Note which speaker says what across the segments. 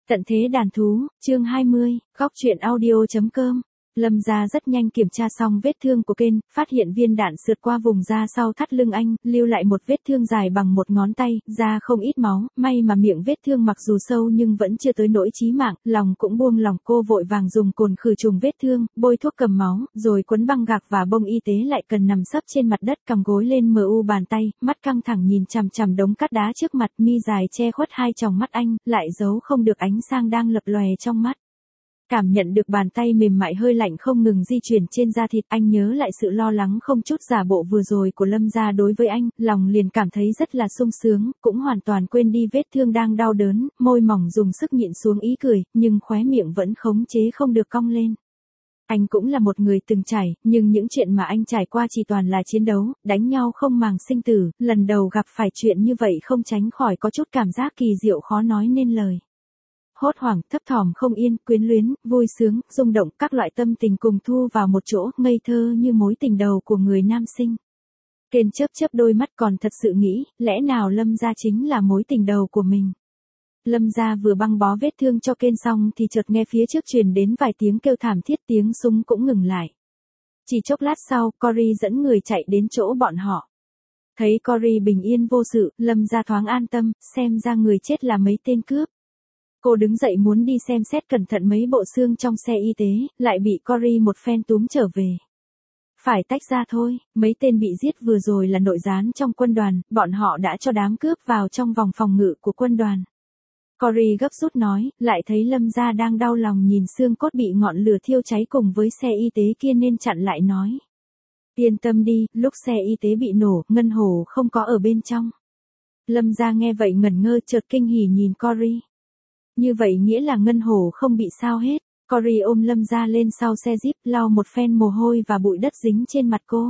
Speaker 1: Tận thế đàn thú, chương 20, góc truyện audio.com. Lâm gia rất nhanh kiểm tra xong vết thương của Ken, phát hiện viên đạn sượt qua vùng da sau thắt lưng anh, lưu lại một vết thương dài bằng một ngón tay, da không ít máu, may mà miệng vết thương mặc dù sâu nhưng vẫn chưa tới nỗi chí mạng, lòng cũng buông lòng. Cô vội vàng dùng cồn khử trùng vết thương, bôi thuốc cầm máu, rồi quấn băng gạc và bông y tế lại cần nằm sấp trên mặt đất cầm gối lên bàn tay, mắt căng thẳng nhìn chằm chằm đống cát đá trước mặt, mi dài che khuất hai tròng mắt anh, lại giấu không được ánh sáng đang lập lòe trong mắt. Cảm nhận được bàn tay mềm mại hơi lạnh không ngừng di chuyển trên da thịt, anh nhớ lại sự lo lắng không chút giả bộ vừa rồi của Lâm gia đối với anh, lòng liền cảm thấy rất là sung sướng, cũng hoàn toàn quên đi vết thương đang đau đớn, môi mỏng dùng sức nhịn xuống ý cười, nhưng khóe miệng vẫn khống chế không được cong lên. Anh cũng là một người từng trải, nhưng những chuyện mà anh trải qua chỉ toàn là chiến đấu, đánh nhau không màng sinh tử, lần đầu gặp phải chuyện như vậy không tránh khỏi có chút cảm giác kỳ diệu khó nói nên lời. Hốt hoảng, thấp thỏm không yên, quyến luyến, vui sướng, rung động, các loại tâm tình cùng thu vào một chỗ, ngây thơ như mối tình đầu của người nam sinh. Ken chớp chớp đôi mắt còn thật sự nghĩ, lẽ nào Lâm gia chính là mối tình đầu của mình. Lâm gia vừa băng bó vết thương cho Ken xong thì chợt nghe phía trước truyền đến vài tiếng kêu thảm thiết, tiếng súng cũng ngừng lại. Chỉ chốc lát sau, Cory dẫn người chạy đến chỗ bọn họ. Thấy Cory bình yên vô sự, Lâm gia thoáng an tâm, xem ra người chết là mấy tên cướp. Cô đứng dậy muốn đi xem xét cẩn thận mấy bộ xương trong xe y tế, lại bị Cory một phen túm trở về. Phải tách ra thôi, mấy tên bị giết vừa rồi là nội gián trong quân đoàn, bọn họ đã cho đám cướp vào trong vòng phòng ngự của quân đoàn. Cory gấp rút nói, lại thấy Lâm gia đang đau lòng nhìn xương cốt bị ngọn lửa thiêu cháy cùng với xe y tế kia nên chặn lại nói. Yên tâm đi, lúc xe y tế bị nổ, Ngân Hổ không có ở bên trong. Lâm gia nghe vậy ngẩn ngơ chợt kinh hỉ nhìn Cory. Như vậy nghĩa là Ngân Hổ không bị sao hết. Cory ôm Lâm gia lên sau xe Jeep, lau một phen mồ hôi và bụi đất dính trên mặt cô.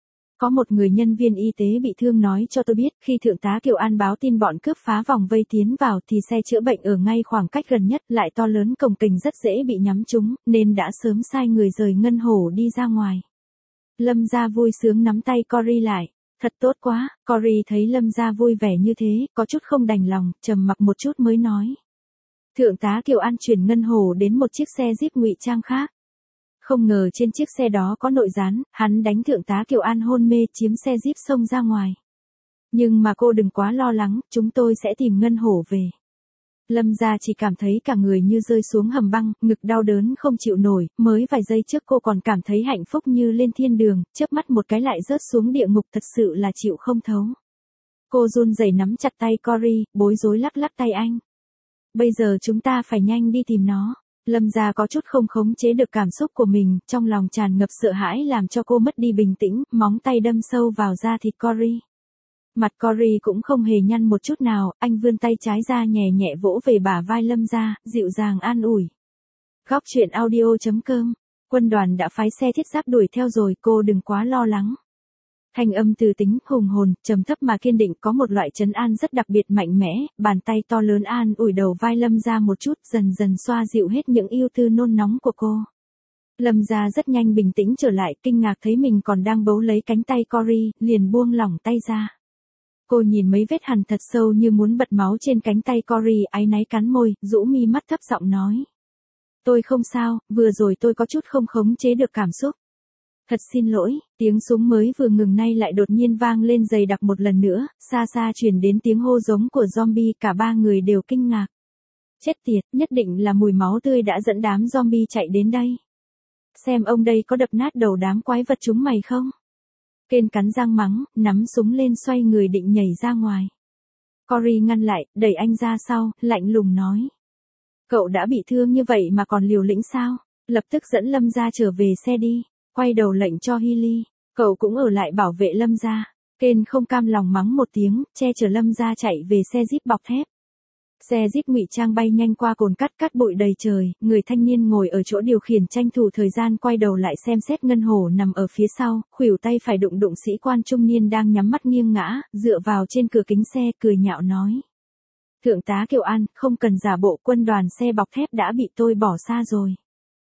Speaker 1: Có một người nhân viên y tế bị thương nói cho tôi biết, khi Thượng tá Kiều An báo tin bọn cướp phá vòng vây tiến vào thì xe chữa bệnh ở ngay khoảng cách gần nhất lại to lớn cồng kềnh rất dễ bị nhắm trúng, nên đã sớm sai người rời Ngân Hổ đi ra ngoài. Lâm gia vui sướng nắm tay Cory lại. Thật tốt quá, Cory thấy Lâm gia vui vẻ như thế, có chút không đành lòng, trầm mặc một chút mới nói. Thượng tá Kiều An chuyển Ngân Hổ đến một chiếc xe Jeep ngụy trang khác. Không ngờ trên chiếc xe đó có nội gián, hắn đánh Thượng tá Kiều An hôn mê chiếm xe Jeep xông ra ngoài. Nhưng mà cô đừng quá lo lắng, chúng tôi sẽ tìm Ngân Hổ về. Lâm gia chỉ cảm thấy cả người như rơi xuống hầm băng, ngực đau đớn không chịu nổi, mới vài giây trước cô còn cảm thấy hạnh phúc như lên thiên đường, chớp mắt một cái lại rớt xuống địa ngục thật sự là chịu không thấu. Cô run rẩy nắm chặt tay Cory, bối rối lắc lắc tay anh. Bây giờ chúng ta phải nhanh đi tìm nó. Lâm gia có chút không khống chế được cảm xúc của mình, trong lòng tràn ngập sợ hãi làm cho cô mất đi bình tĩnh, móng tay đâm sâu vào da thịt Cory. Mặt Cory cũng không hề nhăn một chút nào, anh vươn tay trái ra nhẹ nhẹ vỗ về bả vai Lâm gia, dịu dàng an ủi. Góc truyện audio.com. Quân đoàn đã phái xe thiết giáp đuổi theo rồi, cô đừng quá lo lắng. Thanh âm từ tính, hùng hồn, trầm thấp mà kiên định, có một loại trấn an rất đặc biệt mạnh mẽ, bàn tay to lớn an ủi đầu vai Lâm gia một chút, dần dần xoa dịu hết những ưu tư nôn nóng của cô. Lâm gia rất nhanh bình tĩnh trở lại, kinh ngạc thấy mình còn đang bấu lấy cánh tay Cory, liền buông lỏng tay ra. Cô nhìn mấy vết hằn thật sâu như muốn bật máu trên cánh tay Cory, áy náy cắn môi, rũ mi mắt thấp giọng nói. Tôi không sao, vừa rồi tôi có chút không khống chế được cảm xúc. Thật xin lỗi, tiếng súng mới vừa ngừng nay lại đột nhiên vang lên dày đặc một lần nữa, xa xa truyền đến tiếng hô giống của zombie, cả ba người đều kinh ngạc. Chết tiệt, nhất định là mùi máu tươi đã dẫn đám zombie chạy đến đây. Xem ông đây có đập nát đầu đám quái vật chúng mày không? Ken cắn răng mắng, nắm súng lên xoay người định nhảy ra ngoài. Cory ngăn lại, đẩy anh ra sau, lạnh lùng nói. Cậu đã bị thương như vậy mà còn liều lĩnh sao? Lập tức dẫn Lâm gia trở về xe đi. Quay đầu lệnh cho Hilly, cậu cũng ở lại bảo vệ Lâm gia. Ken không cam lòng mắng một tiếng, che chở Lâm gia chạy về xe Jeep bọc thép. Xe Jeep ngụy trang bay nhanh qua cồn cát bụi đầy trời, người thanh niên ngồi ở chỗ điều khiển tranh thủ thời gian quay đầu lại xem xét Ngân Hổ nằm ở phía sau, khuỷu tay phải đụng sĩ quan trung niên đang nhắm mắt nghiêng ngã, dựa vào trên cửa kính xe cười nhạo nói. Thượng tá Kiều An, không cần giả bộ, quân đoàn xe bọc thép đã bị tôi bỏ xa rồi.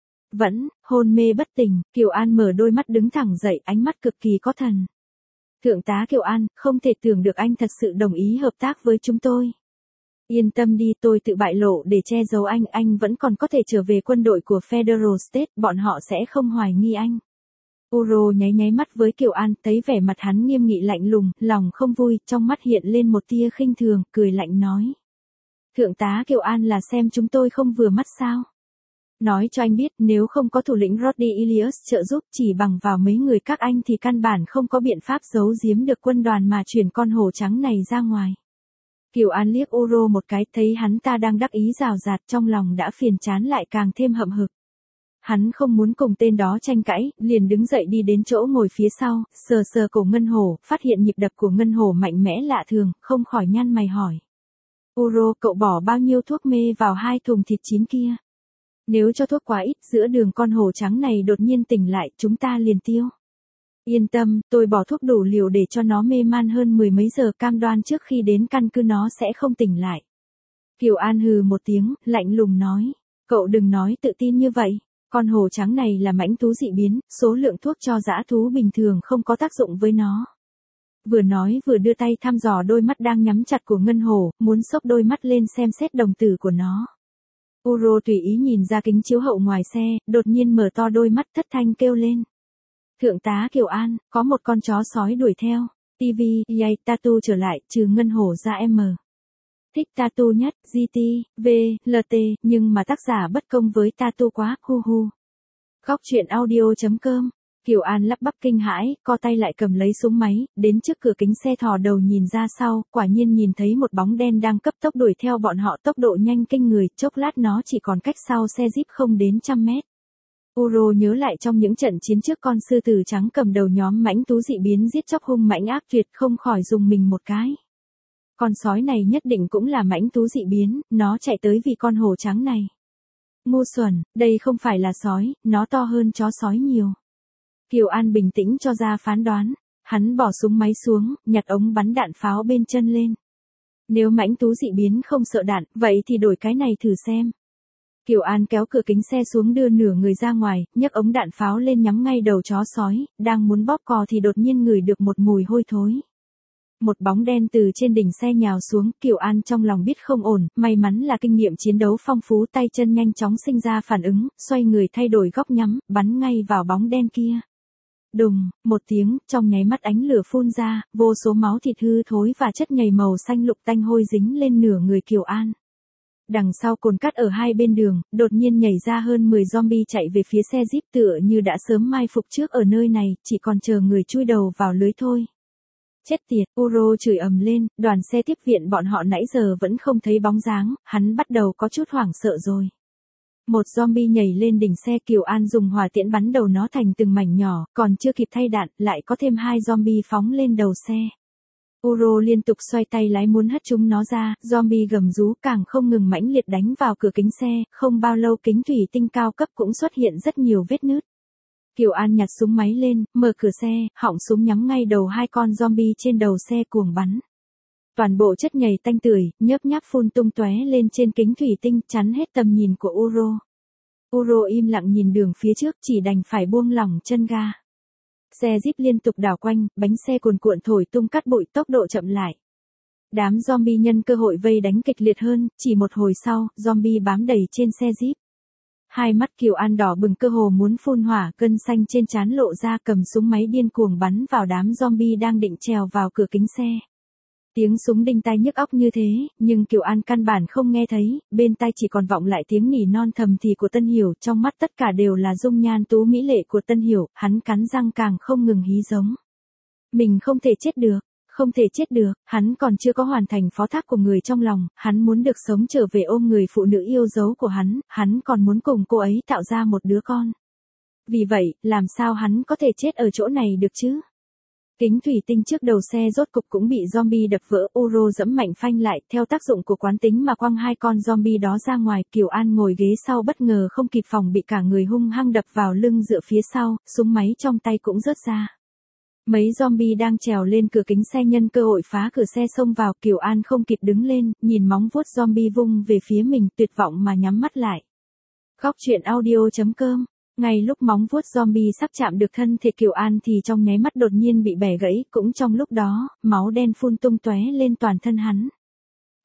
Speaker 1: Vẫn, hôn mê bất tỉnh, Kiều An mở đôi mắt đứng thẳng dậy, ánh mắt cực kỳ có thần. Thượng tá Kiều An, không thể tưởng được anh thật sự đồng ý hợp tác với chúng tôi. Yên tâm đi, tôi tự bại lộ để che giấu anh vẫn còn có thể trở về quân đội của Federal State, bọn họ sẽ không hoài nghi anh. Uro nháy nháy mắt với Kiều An, thấy vẻ mặt hắn nghiêm nghị lạnh lùng, lòng không vui, trong mắt hiện lên một tia khinh thường, cười lạnh nói. Thượng tá Kiều An là xem chúng tôi không vừa mắt sao? Nói cho anh biết, nếu không có thủ lĩnh Roddy Ilias trợ giúp, chỉ bằng vào mấy người các anh thì căn bản không có biện pháp giấu giếm được quân đoàn mà chuyển con hổ trắng này ra ngoài. Kiều An liếc Uro một cái, thấy hắn ta đang đắc ý rào rạt, trong lòng đã phiền chán lại càng thêm hậm hực. Hắn không muốn cùng tên đó tranh cãi, liền đứng dậy đi đến chỗ ngồi phía sau, sờ sờ cổ ngân hổ, phát hiện nhịp đập của ngân hổ mạnh mẽ lạ thường, không khỏi nhăn mày hỏi. Uro, cậu bỏ bao nhiêu thuốc mê vào 2 thùng thịt chín kia? Nếu cho thuốc quá ít, giữa đường con hổ trắng này đột nhiên tỉnh lại, chúng ta liền tiêu. Yên tâm, tôi bỏ thuốc đủ liều để cho nó mê man hơn 10 mấy giờ, cam đoan trước khi đến căn cứ nó sẽ không tỉnh lại. Kiều An hừ một tiếng, lạnh lùng nói. Cậu đừng nói tự tin như vậy. Con hổ trắng này là mãnh thú dị biến, số lượng thuốc cho dã thú bình thường không có tác dụng với nó. Vừa nói vừa đưa tay thăm dò đôi mắt đang nhắm chặt của ngân hổ, muốn xốc đôi mắt lên xem xét đồng tử của nó. Uro tùy ý nhìn ra kính chiếu hậu ngoài xe, đột nhiên mở to đôi mắt thất thanh kêu lên. Thượng tá Kiều An, có một con chó sói đuổi theo. TV, yay, Tatu trở lại, trừ ngân hổ ra M. Thích Tatu nhất, GT, V, LT, nhưng mà tác giả bất công với Tatu quá, hu hu. Góc truyện audio.com. Kiều An lắp bắp kinh hãi, co tay lại cầm lấy súng máy, đến trước cửa kính xe thò đầu nhìn ra sau, quả nhiên nhìn thấy một bóng đen đang cấp tốc đuổi theo bọn họ, tốc độ nhanh kinh người, chốc lát nó chỉ còn cách sau xe Jeep không đến 100 mét. Uro nhớ lại trong những trận chiến trước con sư tử trắng cầm đầu nhóm mãnh thú dị biến giết chóc hung mãnh ác tuyệt, không khỏi dùng mình một cái. Con sói này nhất định cũng là mãnh thú dị biến, nó chạy tới vì con hổ trắng này. Ngu xuẩn, đây không phải là sói, nó to hơn chó sói nhiều. Kiều An bình tĩnh cho ra phán đoán, hắn bỏ súng máy xuống, nhặt ống bắn đạn pháo bên chân lên. Nếu mãnh thú dị biến không sợ đạn, vậy thì đổi cái này thử xem. Kiều An kéo cửa kính xe xuống đưa nửa người ra ngoài, nhấc ống đạn pháo lên nhắm ngay đầu chó sói, đang muốn bóp cò thì đột nhiên ngửi được một mùi hôi thối. Một bóng đen từ trên đỉnh xe nhào xuống, Kiều An trong lòng biết không ổn, may mắn là kinh nghiệm chiến đấu phong phú, tay chân nhanh chóng sinh ra phản ứng, xoay người thay đổi góc nhắm, bắn ngay vào bóng đen kia. Đùng, một tiếng, trong nháy mắt ánh lửa phun ra, vô số máu thịt hư thối và chất nhầy màu xanh lục tanh hôi dính lên nửa người Kiều An. Đằng sau cồn cát ở hai bên đường, đột nhiên nhảy ra hơn 10 zombie chạy về phía xe Jeep tựa như đã sớm mai phục trước ở nơi này, chỉ còn chờ người chui đầu vào lưới thôi. Chết tiệt, Uro chửi ầm lên, đoàn xe tiếp viện bọn họ nãy giờ vẫn không thấy bóng dáng, hắn bắt đầu có chút hoảng sợ rồi. Một zombie nhảy lên đỉnh xe, Kiều An dùng hỏa tiễn bắn đầu nó thành từng mảnh nhỏ, còn chưa kịp thay đạn, lại có thêm 2 zombie phóng lên đầu xe. Uro liên tục xoay tay lái muốn hất chúng nó ra, zombie gầm rú càng không ngừng mãnh liệt đánh vào cửa kính xe, không bao lâu kính thủy tinh cao cấp cũng xuất hiện rất nhiều vết nứt. Kiều An nhặt súng máy lên, mở cửa xe, họng súng nhắm ngay đầu 2 con zombie trên đầu xe cuồng bắn. Toàn bộ chất nhầy tanh tưởi, nhớp nháp phun tung tóe lên trên kính thủy tinh, chắn hết tầm nhìn của Uro. Uro im lặng nhìn đường phía trước, chỉ đành phải buông lỏng chân ga. Xe Jeep liên tục đảo quanh, bánh xe cuồn cuộn thổi tung cát bụi, tốc độ chậm lại. Đám zombie nhân cơ hội vây đánh kịch liệt hơn, chỉ một hồi sau, zombie bám đầy trên xe Jeep. Hai mắt Kiều An đỏ bừng, cơ hồ muốn phun hỏa, gân xanh trên trán lộ ra, cầm súng máy điên cuồng bắn vào đám zombie đang định trèo vào cửa kính xe. Tiếng súng đinh tai nhức óc như thế, nhưng Kiều An căn bản không nghe thấy, bên tai chỉ còn vọng lại tiếng nỉ non thầm thì của Tân Hiểu, trong mắt tất cả đều là dung nhan tú mỹ lệ của Tân Hiểu, hắn cắn răng càng không ngừng hí giống. Mình không thể chết được, không thể chết được, hắn còn chưa có hoàn thành phó thác của người trong lòng, hắn muốn được sống trở về ôm người phụ nữ yêu dấu của hắn còn muốn cùng cô ấy tạo ra một đứa con. Vì vậy, làm sao hắn có thể chết ở chỗ này được chứ? Kính thủy tinh trước đầu xe rốt cục cũng bị zombie đập vỡ, Uro giẫm mạnh phanh lại, theo tác dụng của quán tính mà quăng 2 con zombie đó ra ngoài, Kiều An ngồi ghế sau bất ngờ không kịp phòng bị cả người hung hăng đập vào lưng dựa phía sau, súng máy trong tay cũng rớt ra. Mấy zombie đang trèo lên cửa kính xe nhân cơ hội phá cửa xe xông vào, Kiều An không kịp đứng lên, nhìn móng vuốt zombie vung về phía mình, tuyệt vọng mà nhắm mắt lại. Góc truyện audio.com. Ngay lúc móng vuốt zombie sắp chạm được thân thể Kiều An thì trong nháy mắt đột nhiên bị bẻ gãy, cũng trong lúc đó, máu đen phun tung tóe lên toàn thân hắn.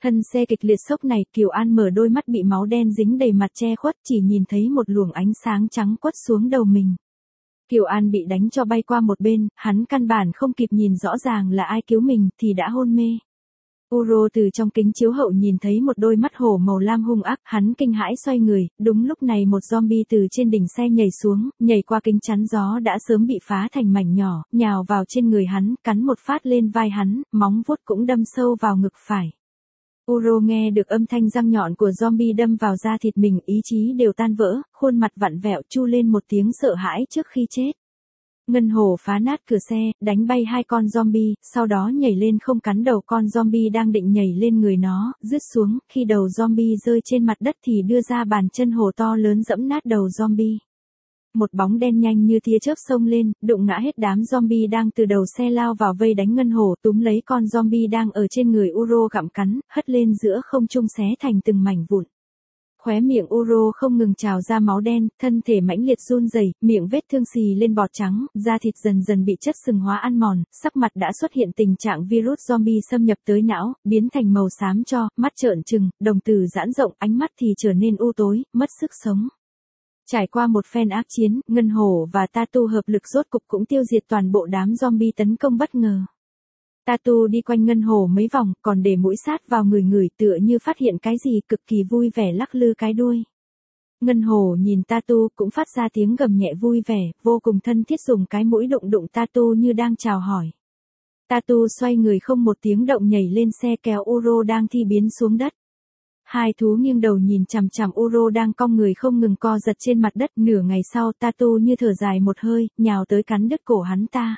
Speaker 1: Thân xe kịch liệt sốc này, Kiều An mở đôi mắt bị máu đen dính đầy mặt che khuất, chỉ nhìn thấy một luồng ánh sáng trắng quất xuống đầu mình. Kiều An bị đánh cho bay qua một bên, hắn căn bản không kịp nhìn rõ ràng là ai cứu mình thì đã hôn mê. Uro từ trong kính chiếu hậu nhìn thấy một đôi mắt hổ màu lam hung ác, hắn kinh hãi xoay người, đúng lúc này một zombie từ trên đỉnh xe nhảy xuống, nhảy qua kính chắn gió đã sớm bị phá thành mảnh nhỏ, nhào vào trên người hắn, cắn một phát lên vai hắn, móng vuốt cũng đâm sâu vào ngực phải. Uro nghe được âm thanh răng nhọn của zombie đâm vào da thịt mình, ý chí đều tan vỡ, khuôn mặt vặn vẹo chu lên một tiếng sợ hãi trước khi chết. Ngân Hổ phá nát cửa xe, đánh bay 2 con zombie, sau đó nhảy lên không cắn đầu con zombie đang định nhảy lên người nó, dứt xuống, khi đầu zombie rơi trên mặt đất thì đưa ra bàn chân hổ to lớn giẫm nát đầu zombie. Một bóng đen nhanh như tia chớp xông lên, đụng ngã hết đám zombie đang từ đầu xe lao vào vây đánh Ngân Hổ, túm lấy con zombie đang ở trên người Uro gặm cắn, hất lên giữa không trung xé thành từng mảnh vụn. Khóe miệng Uro không ngừng trào ra máu đen, thân thể mãnh liệt run rẩy, miệng vết thương xì lên bọt trắng, da thịt dần dần bị chất sừng hóa ăn mòn, sắc mặt đã xuất hiện tình trạng virus zombie xâm nhập tới não, biến thành màu xám cho, mắt trợn trừng, đồng tử giãn rộng, ánh mắt thì trở nên u tối, mất sức sống. Trải qua một phen ác chiến, Ngân Hổ và Tatu hợp lực rốt cục cũng tiêu diệt toàn bộ đám zombie tấn công bất ngờ. Tatu đi quanh Ngân Hổ mấy vòng, còn để mũi sát vào người tựa như phát hiện cái gì, cực kỳ vui vẻ lắc lư cái đuôi. Ngân Hổ nhìn Tatu cũng phát ra tiếng gầm nhẹ vui vẻ, vô cùng thân thiết dùng cái mũi đụng đụng Tatu như đang chào hỏi. Tatu xoay người không một tiếng động nhảy lên xe kéo Uro đang thi biến xuống đất. Hai thú nghiêng đầu nhìn chằm chằm Uro đang cong người không ngừng co giật trên mặt đất. Nửa ngày sau Tatu như thở dài một hơi, nhào tới cắn đứt cổ hắn ta.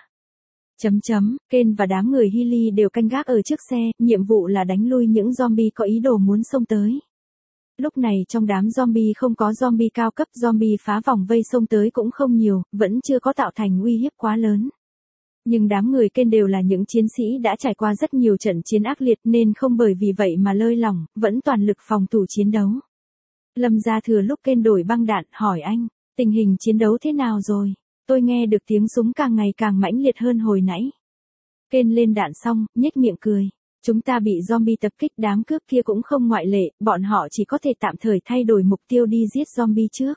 Speaker 1: Ken và đám người Healy đều canh gác ở trước xe, nhiệm vụ là đánh lui những zombie có ý đồ muốn xông tới. Lúc này trong đám zombie không có zombie cao cấp, zombie phá vòng vây xông tới cũng không nhiều, vẫn chưa có tạo thành uy hiếp quá lớn. Nhưng đám người Ken đều là những chiến sĩ đã trải qua rất nhiều trận chiến ác liệt nên không bởi vì vậy mà lơi lỏng, vẫn toàn lực phòng thủ chiến đấu. Lâm Gia thừa lúc Ken đổi băng đạn, hỏi anh, tình hình chiến đấu thế nào rồi? Tôi nghe được tiếng súng càng ngày càng mãnh liệt hơn hồi nãy. Ken lên đạn xong, nhếch miệng cười. Chúng ta bị zombie tập kích, đám cướp kia cũng không ngoại lệ, bọn họ chỉ có thể tạm thời thay đổi mục tiêu đi giết zombie trước.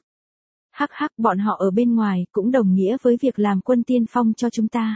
Speaker 1: Bọn họ ở bên ngoài, cũng đồng nghĩa với việc làm quân tiên phong cho chúng ta.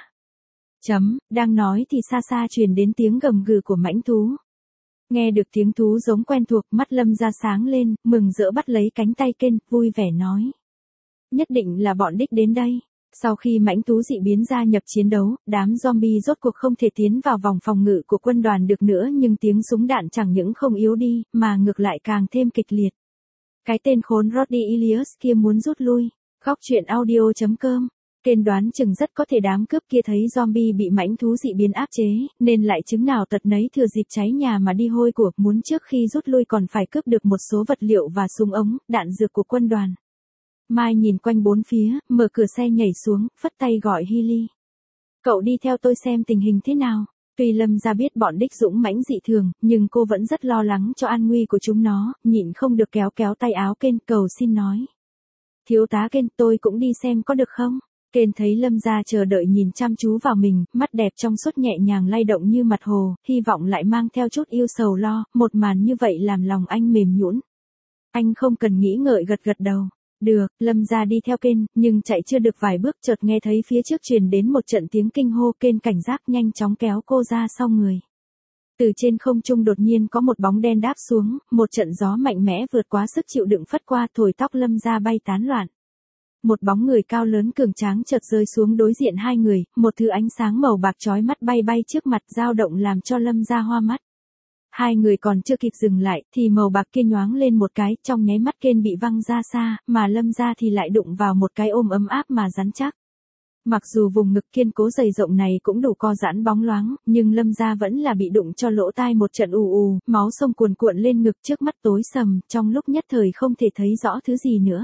Speaker 1: Đang nói thì xa xa truyền đến tiếng gầm gừ của mãnh thú. Nghe được tiếng thú giống quen thuộc, mắt Lâm Gia sáng lên, mừng rỡ bắt lấy cánh tay Ken, vui vẻ nói. Nhất định là bọn đích đến đây. Sau khi mãnh thú dị biến gia nhập chiến đấu, đám zombie rốt cuộc không thể tiến vào vòng phòng ngự của quân đoàn được nữa, nhưng tiếng súng đạn chẳng những không yếu đi, mà ngược lại càng thêm kịch liệt. Cái tên khốn Roddy Ilias kia muốn rút lui. Góc truyện audio.com. Ken đoán chừng rất có thể đám cướp kia thấy zombie bị mãnh thú dị biến áp chế, nên lại chứng nào tật nấy thừa dịp cháy nhà mà đi hôi của, muốn trước khi rút lui còn phải cướp được một số vật liệu và súng ống, đạn dược của quân đoàn. Mai nhìn quanh bốn phía, mở cửa xe nhảy xuống, phất tay gọi Healy. Cậu đi theo tôi xem tình hình thế nào. Tuy Lâm Gia biết bọn đích dũng mãnh dị thường, nhưng cô vẫn rất lo lắng cho an nguy của chúng nó, nhịn không được kéo tay áo Ken, cầu xin nói. Thiếu tá Ken, tôi cũng đi xem có được không? Ken thấy Lâm Gia chờ đợi nhìn chăm chú vào mình, mắt đẹp trong suốt nhẹ nhàng lay động như mặt hồ, hy vọng lại mang theo chút yêu sầu lo, một màn như vậy làm lòng anh mềm nhũn. Anh không cần nghĩ ngợi gật đầu. Được, Lâm Gia đi theo Ken, nhưng chạy chưa được vài bước chợt nghe thấy phía trước truyền đến một trận tiếng kinh hô. Ken cảnh giác nhanh chóng kéo cô ra sau người. Từ trên không trung đột nhiên có một bóng đen đáp xuống, một trận gió mạnh mẽ vượt quá sức chịu đựng phất qua, thổi tóc Lâm Gia bay tán loạn. Một bóng người cao lớn cường tráng chợt rơi xuống đối diện hai người, một thứ ánh sáng màu bạc chói mắt bay trước mặt dao động làm cho Lâm Gia hoa mắt. Hai người còn chưa kịp dừng lại, thì màu bạc kia nhoáng lên một cái, trong nháy mắt Ken bị văng ra xa, mà Lâm Gia thì lại đụng vào một cái ôm ấm áp mà rắn chắc. Mặc dù vùng ngực kiên cố dày rộng này cũng đủ co giãn bóng loáng, nhưng Lâm Gia vẫn là bị đụng cho lỗ tai một trận ù, máu sông cuồn cuộn lên ngực, trước mắt tối sầm, trong lúc nhất thời không thể thấy rõ thứ gì nữa.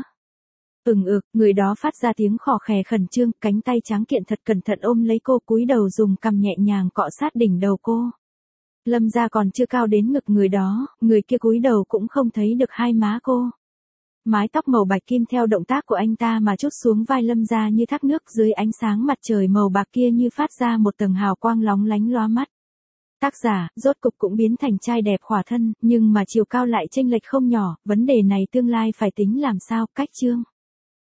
Speaker 1: Người đó phát ra tiếng khò khè khẩn trương, cánh tay tráng kiện thật cẩn thận ôm lấy cô, cúi đầu dùng cằm nhẹ nhàng cọ sát đỉnh đầu cô. Lâm Gia còn chưa cao đến ngực người đó, người kia cúi đầu cũng không thấy được hai má cô. Mái tóc màu bạch kim theo động tác của anh ta mà trút xuống vai Lâm Gia như thác nước, dưới ánh sáng mặt trời màu bạc kia như phát ra một tầng hào quang lóng lánh lóa mắt. Tác giả, rốt cục cũng biến thành trai đẹp khỏa thân, nhưng mà chiều cao lại chênh lệch không nhỏ, vấn đề này tương lai phải tính làm sao, cách chương.